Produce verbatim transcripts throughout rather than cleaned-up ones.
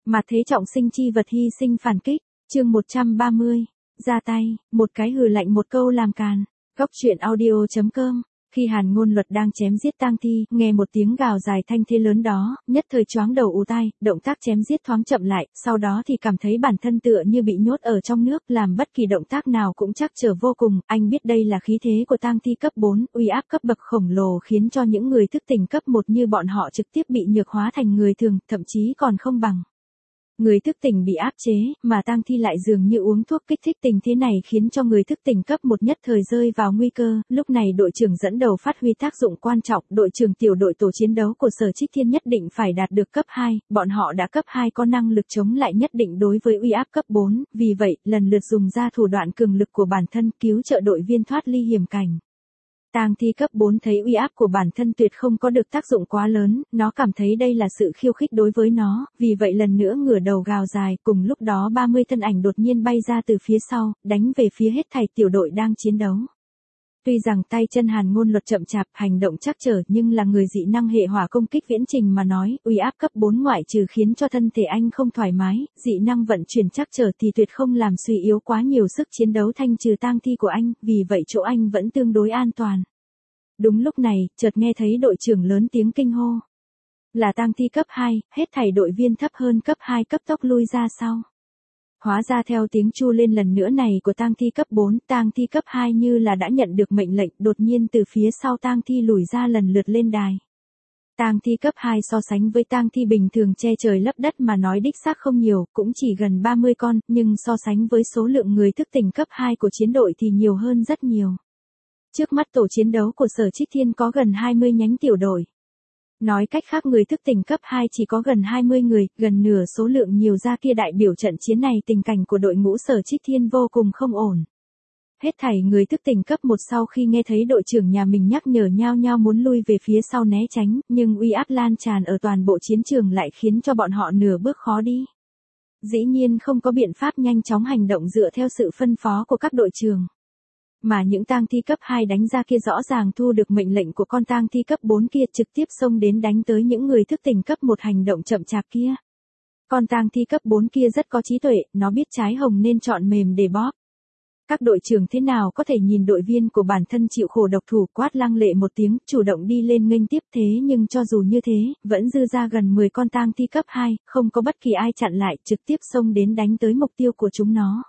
Mà thế trọng sinh chi vật hy sinh phản kích, chương một trăm ba mươi, ra tay, một cái hừ lạnh một câu làm càn. Góc truyện audio chấm com. Khi Hàn Ngôn Luật đang chém giết tang thi, nghe một tiếng gào dài thanh thế lớn đó, nhất thời choáng đầu ù tai, động tác chém giết thoáng chậm lại, sau đó thì cảm thấy bản thân tựa như bị nhốt ở trong nước, làm bất kỳ động tác nào cũng trắc trở vô cùng. Anh biết đây là khí thế của tang thi cấp bốn, uy áp cấp bậc khổng lồ khiến cho những người thức tỉnh cấp một như bọn họ trực tiếp bị nhược hóa thành người thường, thậm chí còn không bằng. Người thức tỉnh bị áp chế, mà tang thi lại dường như uống thuốc kích thích tình thế này khiến cho người thức tỉnh cấp một nhất thời rơi vào nguy cơ. Lúc này đội trưởng dẫn đầu phát huy tác dụng quan trọng, đội trưởng tiểu đội tổ chiến đấu của Sở Trích Thiên nhất định phải đạt được cấp hai, bọn họ đã cấp hai có năng lực chống lại nhất định đối với uy áp cấp bốn, vì vậy, lần lượt dùng ra thủ đoạn cường lực của bản thân cứu trợ đội viên thoát ly hiểm cảnh. Tang thi cấp bốn thấy uy áp của bản thân tuyệt không có được tác dụng quá lớn, nó cảm thấy đây là sự khiêu khích đối với nó, vì vậy lần nữa ngửa đầu gào dài, cùng lúc đó ba mươi thân ảnh đột nhiên bay ra từ phía sau, đánh về phía hết thảy tiểu đội đang chiến đấu. Tuy rằng tay chân Hàn Ngôn Luật chậm chạp, hành động trắc trở, nhưng là người dị năng hệ hỏa công kích viễn trình mà nói, uy áp cấp bốn ngoại trừ khiến cho thân thể anh không thoải mái, dị năng vận chuyển trắc trở thì tuyệt không làm suy yếu quá nhiều sức chiến đấu thanh trừ tang thi của anh, vì vậy chỗ anh vẫn tương đối an toàn. Đúng lúc này, chợt nghe thấy đội trưởng lớn tiếng kinh hô. Là tang thi cấp hai, hết thảy đội viên thấp hơn cấp hai cấp tốc lui ra sau. Hóa ra theo tiếng chu lên lần nữa này của tang thi cấp bốn, tang thi cấp hai như là đã nhận được mệnh lệnh, đột nhiên từ phía sau tang thi lùi ra lần lượt lên đài. Tang thi cấp hai so sánh với tang thi bình thường che trời lấp đất mà nói đích xác không nhiều, cũng chỉ gần ba mươi con, nhưng so sánh với số lượng người thức tỉnh cấp hai của chiến đội thì nhiều hơn rất nhiều. Trước mắt tổ chiến đấu của Sở Trích Thiên có gần hai mươi nhánh tiểu đội. Nói cách khác người thức tỉnh cấp hai chỉ có gần hai mươi người, gần nửa số lượng nhiều ra kia đại biểu trận chiến này tình cảnh của đội ngũ Sở Trích Thiên vô cùng không ổn. Hết thảy người thức tỉnh cấp một sau khi nghe thấy đội trưởng nhà mình nhắc nhở nhao nhao muốn lui về phía sau né tránh, nhưng uy áp lan tràn ở toàn bộ chiến trường lại khiến cho bọn họ nửa bước khó đi. Dĩ nhiên không có biện pháp nhanh chóng hành động dựa theo sự phân phó của các đội trưởng. Mà những tang thi cấp hai đánh ra kia rõ ràng thu được mệnh lệnh của con tang thi cấp bốn kia trực tiếp xông đến đánh tới những người thức tỉnh cấp một hành động chậm chạp kia. Con tang thi cấp bốn kia rất có trí tuệ, nó biết trái hồng nên chọn mềm để bóp. Các đội trưởng thế nào có thể nhìn đội viên của bản thân chịu khổ độc thủ, quát lăng lệ một tiếng, chủ động đi lên nghênh tiếp, thế nhưng cho dù như thế, vẫn dư ra gần mười con tang thi cấp hai, không có bất kỳ ai chặn lại, trực tiếp xông đến đánh tới mục tiêu của chúng nó.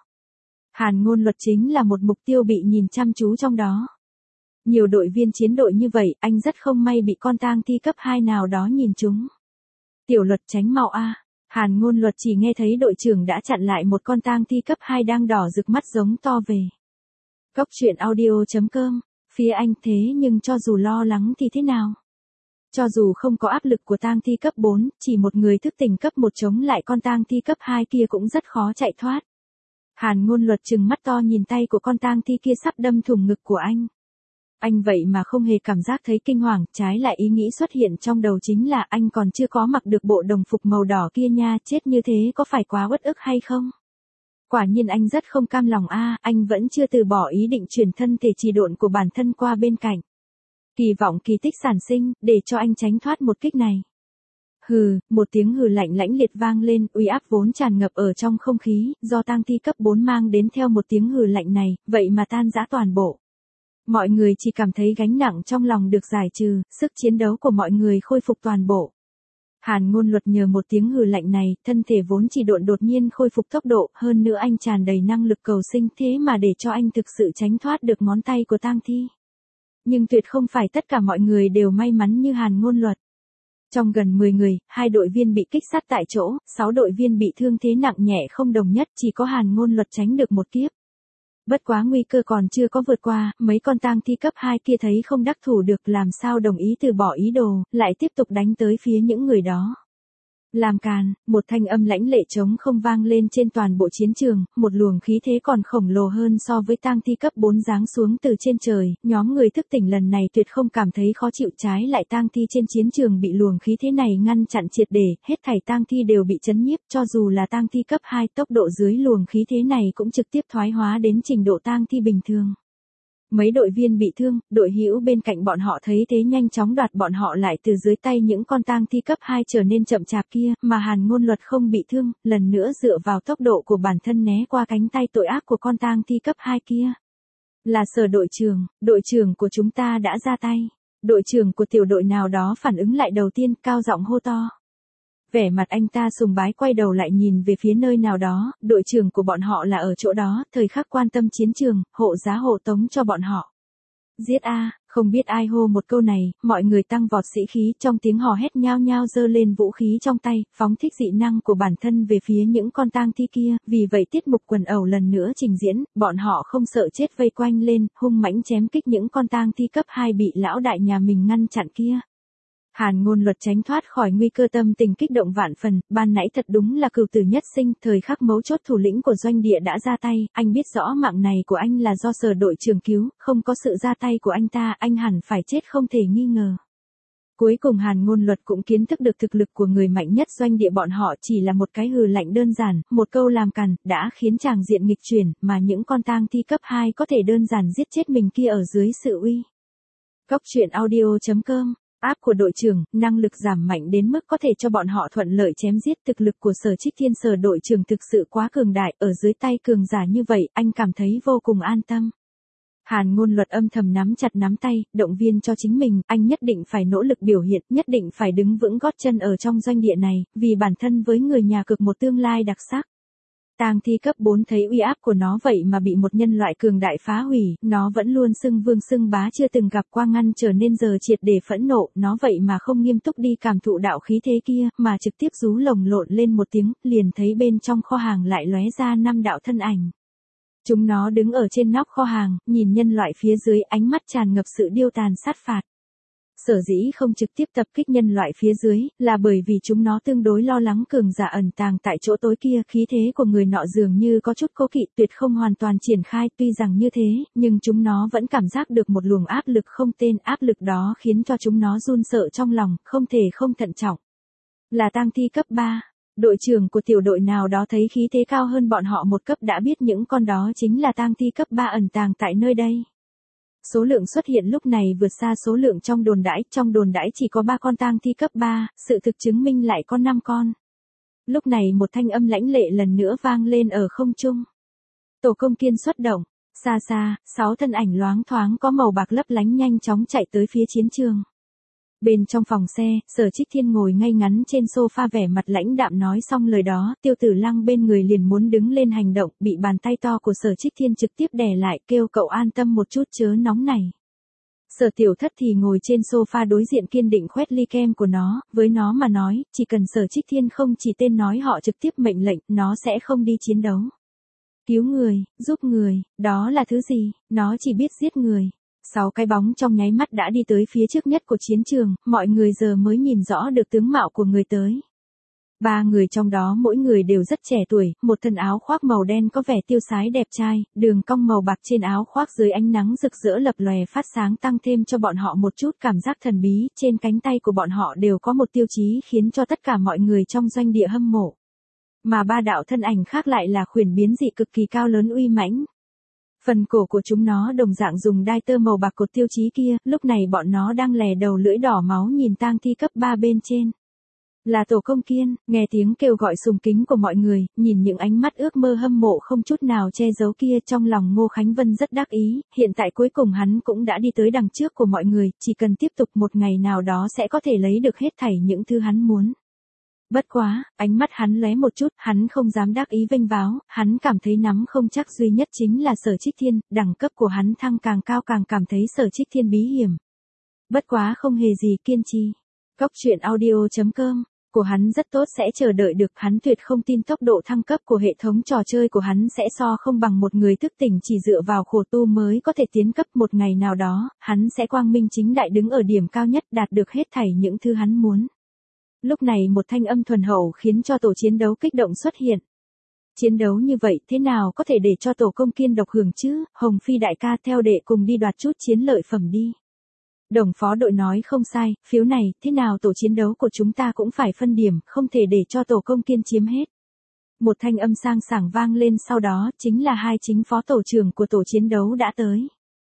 Hàn Ngôn Luật chính là một mục tiêu bị nhìn chăm chú trong đó. Nhiều đội viên chiến đội như vậy, anh rất không may bị con tang thi cấp hai nào đó nhìn trúng. Tiểu Luật tránh mau a. Hàn Ngôn Luật chỉ nghe thấy đội trưởng đã chặn lại một con tang thi cấp hai đang đỏ rực mắt giống to về. Góc truyện audio chấm com. Phía anh thế nhưng cho dù lo lắng thì thế nào? Cho dù không có áp lực của tang thi cấp bốn, chỉ một người thức tỉnh cấp một chống lại con tang thi cấp hai kia cũng rất khó chạy thoát. Hàn Ngôn Luật trừng mắt to nhìn tay của con tang thi kia sắp đâm thủng ngực của anh. Anh vậy mà không hề cảm giác thấy kinh hoàng, trái lại ý nghĩ xuất hiện trong đầu chính là anh còn chưa có mặc được bộ đồng phục màu đỏ kia nha, chết như thế có phải quá uất ức hay không? Quả nhiên anh rất không cam lòng a, anh vẫn chưa từ bỏ ý định chuyển thân thể trì độn của bản thân qua bên cạnh. Kỳ vọng kỳ tích sản sinh, để cho anh tránh thoát một kích này. Hừ, một tiếng hừ lạnh lãnh liệt vang lên, uy áp vốn tràn ngập ở trong không khí, do tang thi cấp bốn mang đến theo một tiếng hừ lạnh này, vậy mà tan rã toàn bộ. Mọi người chỉ cảm thấy gánh nặng trong lòng được giải trừ, sức chiến đấu của mọi người khôi phục toàn bộ. Hàn Ngôn Luật nhờ một tiếng hừ lạnh này, thân thể vốn chỉ độn đột nhiên khôi phục tốc độ, hơn nữa anh tràn đầy năng lực cầu sinh, thế mà để cho anh thực sự tránh thoát được ngón tay của tang thi. Nhưng tuyệt không phải tất cả mọi người đều may mắn như Hàn Ngôn Luật. Trong gần mười người, hai đội viên bị kích sát tại chỗ, sáu đội viên bị thương thế nặng nhẹ không đồng nhất, chỉ có Hàn Ngôn Luật tránh được một kiếp. Bất quá nguy cơ còn chưa có vượt qua, mấy con tang thi cấp hai kia thấy không đắc thủ được làm sao đồng ý từ bỏ ý đồ, lại tiếp tục đánh tới phía những người đó. Làm càn, một thanh âm lãnh lệ trống không vang lên trên toàn bộ chiến trường, một luồng khí thế còn khổng lồ hơn so với tang thi cấp bốn giáng xuống từ trên trời, nhóm người thức tỉnh lần này tuyệt không cảm thấy khó chịu, trái lại tang thi trên chiến trường bị luồng khí thế này ngăn chặn triệt để, hết thảy tang thi đều bị chấn nhiếp, cho dù là tang thi cấp hai, tốc độ dưới luồng khí thế này cũng trực tiếp thoái hóa đến trình độ tang thi bình thường. Mấy đội viên bị thương, đội hữu bên cạnh bọn họ thấy thế nhanh chóng đoạt bọn họ lại từ dưới tay những con tang thi cấp hai trở nên chậm chạp kia, mà Hàn Ngôn Luật không bị thương, lần nữa dựa vào tốc độ của bản thân né qua cánh tay tội ác của con tang thi cấp hai kia. Là Sở đội trưởng, đội trưởng của chúng ta đã ra tay. Đội trưởng của tiểu đội nào đó phản ứng lại đầu tiên, cao giọng hô to. Vẻ mặt anh ta sùng bái quay đầu lại nhìn về phía nơi nào đó, đội trưởng của bọn họ là ở chỗ đó, thời khắc quan tâm chiến trường, hộ giá hộ tống cho bọn họ. Giết a, không biết ai hô một câu này, mọi người tăng vọt sĩ khí, trong tiếng hò hét nhao nhao giơ lên vũ khí trong tay, phóng thích dị năng của bản thân về phía những con tang thi kia, vì vậy tiết mục quần ẩu lần nữa trình diễn, bọn họ không sợ chết vây quanh lên, hung mãnh chém kích những con tang thi cấp hai bị lão đại nhà mình ngăn chặn kia. Hàn Ngôn Luật tránh thoát khỏi nguy cơ, tâm tình kích động vạn phần, ban nãy thật đúng là cừu tử nhất sinh, thời khắc mấu chốt thủ lĩnh của doanh địa đã ra tay, anh biết rõ mạng này của anh là do Sở đội trưởng cứu, không có sự ra tay của anh ta, anh hẳn phải chết không thể nghi ngờ. Cuối cùng Hàn Ngôn Luật cũng kiến thức được thực lực của người mạnh nhất doanh địa bọn họ chỉ là một cái hừ lạnh đơn giản, một câu làm càn, đã khiến tràng diện nghịch chuyển, mà những con tang thi cấp hai có thể đơn giản giết chết mình kia ở dưới sự uy. Cốc truyện audio chấm com App của đội trưởng, năng lực giảm mạnh đến mức có thể cho bọn họ thuận lợi chém giết, thực lực của Sở Trích Thiên Sở đội trưởng thực sự quá cường đại, ở dưới tay cường giả như vậy, anh cảm thấy vô cùng an tâm. Hàn Ngôn Luật âm thầm nắm chặt nắm tay, động viên cho chính mình, anh nhất định phải nỗ lực biểu hiện, nhất định phải đứng vững gót chân ở trong doanh địa này, vì bản thân với người nhà cực một tương lai đặc sắc. Tang thi cấp bốn thấy uy áp của nó vậy mà bị một nhân loại cường đại phá hủy, nó vẫn luôn xưng vương xưng bá chưa từng gặp qua ngăn trở nên giờ triệt để phẫn nộ, nó vậy mà không nghiêm túc đi cảm thụ đạo khí thế kia, mà trực tiếp rú lồng lộn lên một tiếng, liền thấy bên trong kho hàng lại lóe ra năm đạo thân ảnh. Chúng nó đứng ở trên nóc kho hàng, nhìn nhân loại phía dưới, ánh mắt tràn ngập sự điêu tàn sát phạt. Sở dĩ không trực tiếp tập kích nhân loại phía dưới, là bởi vì chúng nó tương đối lo lắng cường giả ẩn tàng tại chỗ tối kia, khí thế của người nọ dường như có chút cố kỵ, tuyệt không hoàn toàn triển khai, tuy rằng như thế, nhưng chúng nó vẫn cảm giác được một luồng áp lực không tên, áp lực đó khiến cho chúng nó run sợ trong lòng, không thể không thận trọng. Là tang thi cấp ba. Đội trưởng của tiểu đội nào đó thấy khí thế cao hơn bọn họ một cấp đã biết những con đó chính là tang thi cấp ba ẩn tàng tại nơi đây. Số lượng xuất hiện lúc này vượt xa số lượng trong đồn đãi, trong đồn đãi chỉ có ba con tang thi cấp ba, sự thực chứng minh lại có năm con. Lúc này một thanh âm lãnh lệ lần nữa vang lên ở không trung. Tổ công kiên xuất động, xa xa, sáu thân ảnh loáng thoáng có màu bạc lấp lánh nhanh chóng chạy tới phía chiến trường. Bên trong phòng xe, Sở Trích Thiên ngồi ngay ngắn trên sofa vẻ mặt lãnh đạm nói xong lời đó, Tiêu Tử Lăng bên người liền muốn đứng lên hành động, bị bàn tay to của Sở Trích Thiên trực tiếp đè lại, kêu cậu an tâm một chút chớ nóng này. Sở Tiểu Thất thì ngồi trên sofa đối diện kiên định khoét ly kem của nó, với nó mà nói, chỉ cần Sở Trích Thiên không chỉ tên nói họ trực tiếp mệnh lệnh, nó sẽ không đi chiến đấu. Cứu người, giúp người, đó là thứ gì, nó chỉ biết giết người. Sáu cái bóng trong nháy mắt đã đi tới phía trước nhất của chiến trường, mọi người giờ mới nhìn rõ được tướng mạo của người tới. Ba người trong đó mỗi người đều rất trẻ tuổi, một thân áo khoác màu đen có vẻ tiêu sái đẹp trai, đường cong màu bạc trên áo khoác dưới ánh nắng rực rỡ lập lòe phát sáng tăng thêm cho bọn họ một chút cảm giác thần bí, trên cánh tay của bọn họ đều có một tiêu chí khiến cho tất cả mọi người trong doanh địa hâm mộ. Mà ba đạo thân ảnh khác lại là khuyển biến dị cực kỳ cao lớn uy mãnh. Phần cổ của chúng nó đồng dạng dùng đai tơ màu bạc cột tiêu chí kia, lúc này bọn nó đang lè đầu lưỡi đỏ máu nhìn tang thi cấp ba bên trên. Là Tổ Công Kiên, nghe tiếng kêu gọi sùng kính của mọi người, nhìn những ánh mắt ước mơ hâm mộ không chút nào che giấu kia trong lòng Ngô Khánh Vân rất đắc ý, hiện tại cuối cùng hắn cũng đã đi tới đằng trước của mọi người, chỉ cần tiếp tục một ngày nào đó sẽ có thể lấy được hết thảy những thứ hắn muốn. Bất quá, ánh mắt hắn lóe một chút, hắn không dám đắc ý vênh váo, hắn cảm thấy nắm không chắc duy nhất chính là Sở Trích Thiên, đẳng cấp của hắn thăng càng cao càng cảm thấy Sở Trích Thiên bí hiểm. Bất quá không hề gì kiên trì. Cốc truyện audio chấm com của hắn rất tốt sẽ chờ đợi được, hắn tuyệt không tin tốc độ thăng cấp của hệ thống trò chơi của hắn sẽ so không bằng một người thức tỉnh chỉ dựa vào khổ tu mới có thể tiến cấp, một ngày nào đó, hắn sẽ quang minh chính đại đứng ở điểm cao nhất đạt được hết thảy những thứ hắn muốn. Lúc này một thanh âm thuần hậu khiến cho tổ chiến đấu kích động xuất hiện. Chiến đấu như vậy thế nào có thể để cho Tổ Công Kiên độc hưởng chứ, Hồng Phi đại ca theo đệ cùng đi đoạt chút chiến lợi phẩm đi. Đồng phó đội nói không sai, phiếu này, thế nào tổ chiến đấu của chúng ta cũng phải phân điểm, không thể để cho Tổ Công Kiên chiếm hết. Một thanh âm sang sảng vang lên sau đó, chính là hai chính phó tổ trưởng của tổ chiến đấu đã tới.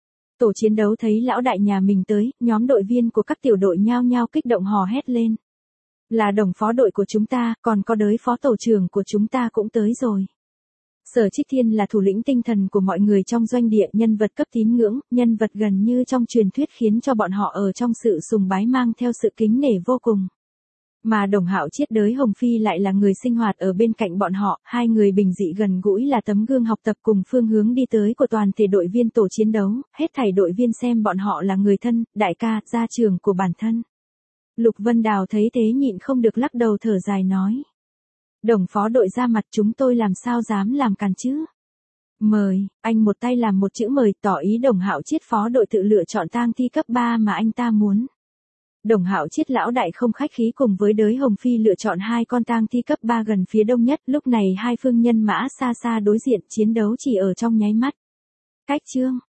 Tổ chiến đấu thấy lão đại nhà mình tới, nhóm đội viên của các tiểu đội nhao nhao kích động hò hét lên. Là đồng phó đội của chúng ta, còn có đới phó tổ trưởng của chúng ta cũng tới rồi. Sở Trích Thiên là thủ lĩnh tinh thần của mọi người trong doanh địa, nhân vật cấp tín ngưỡng, nhân vật gần như trong truyền thuyết khiến cho bọn họ ở trong sự sùng bái mang theo sự kính nể vô cùng. Mà Đồng Hạo Chiết đới Hồng Phi lại là người sinh hoạt ở bên cạnh bọn họ, hai người bình dị gần gũi là tấm gương học tập cùng phương hướng đi tới của toàn thể đội viên tổ chiến đấu, hết thảy đội viên xem bọn họ là người thân, đại ca, gia trưởng của bản thân. Lục Vân Đào thấy thế nhịn không được lắc đầu thở dài nói. Đồng phó đội ra mặt, chúng tôi làm sao dám làm càn chứ? Mời, anh một tay làm một chữ mời, tỏ ý Đồng Hạo Chiết phó đội tự lựa chọn tang thi cấp ba mà anh ta muốn. Đồng Hạo Chiết lão đại không khách khí cùng với đới Hồng Phi lựa chọn hai con tang thi cấp ba gần phía đông nhất, lúc này hai phương nhân mã xa xa đối diện, chiến đấu chỉ ở trong nháy mắt. Cách chương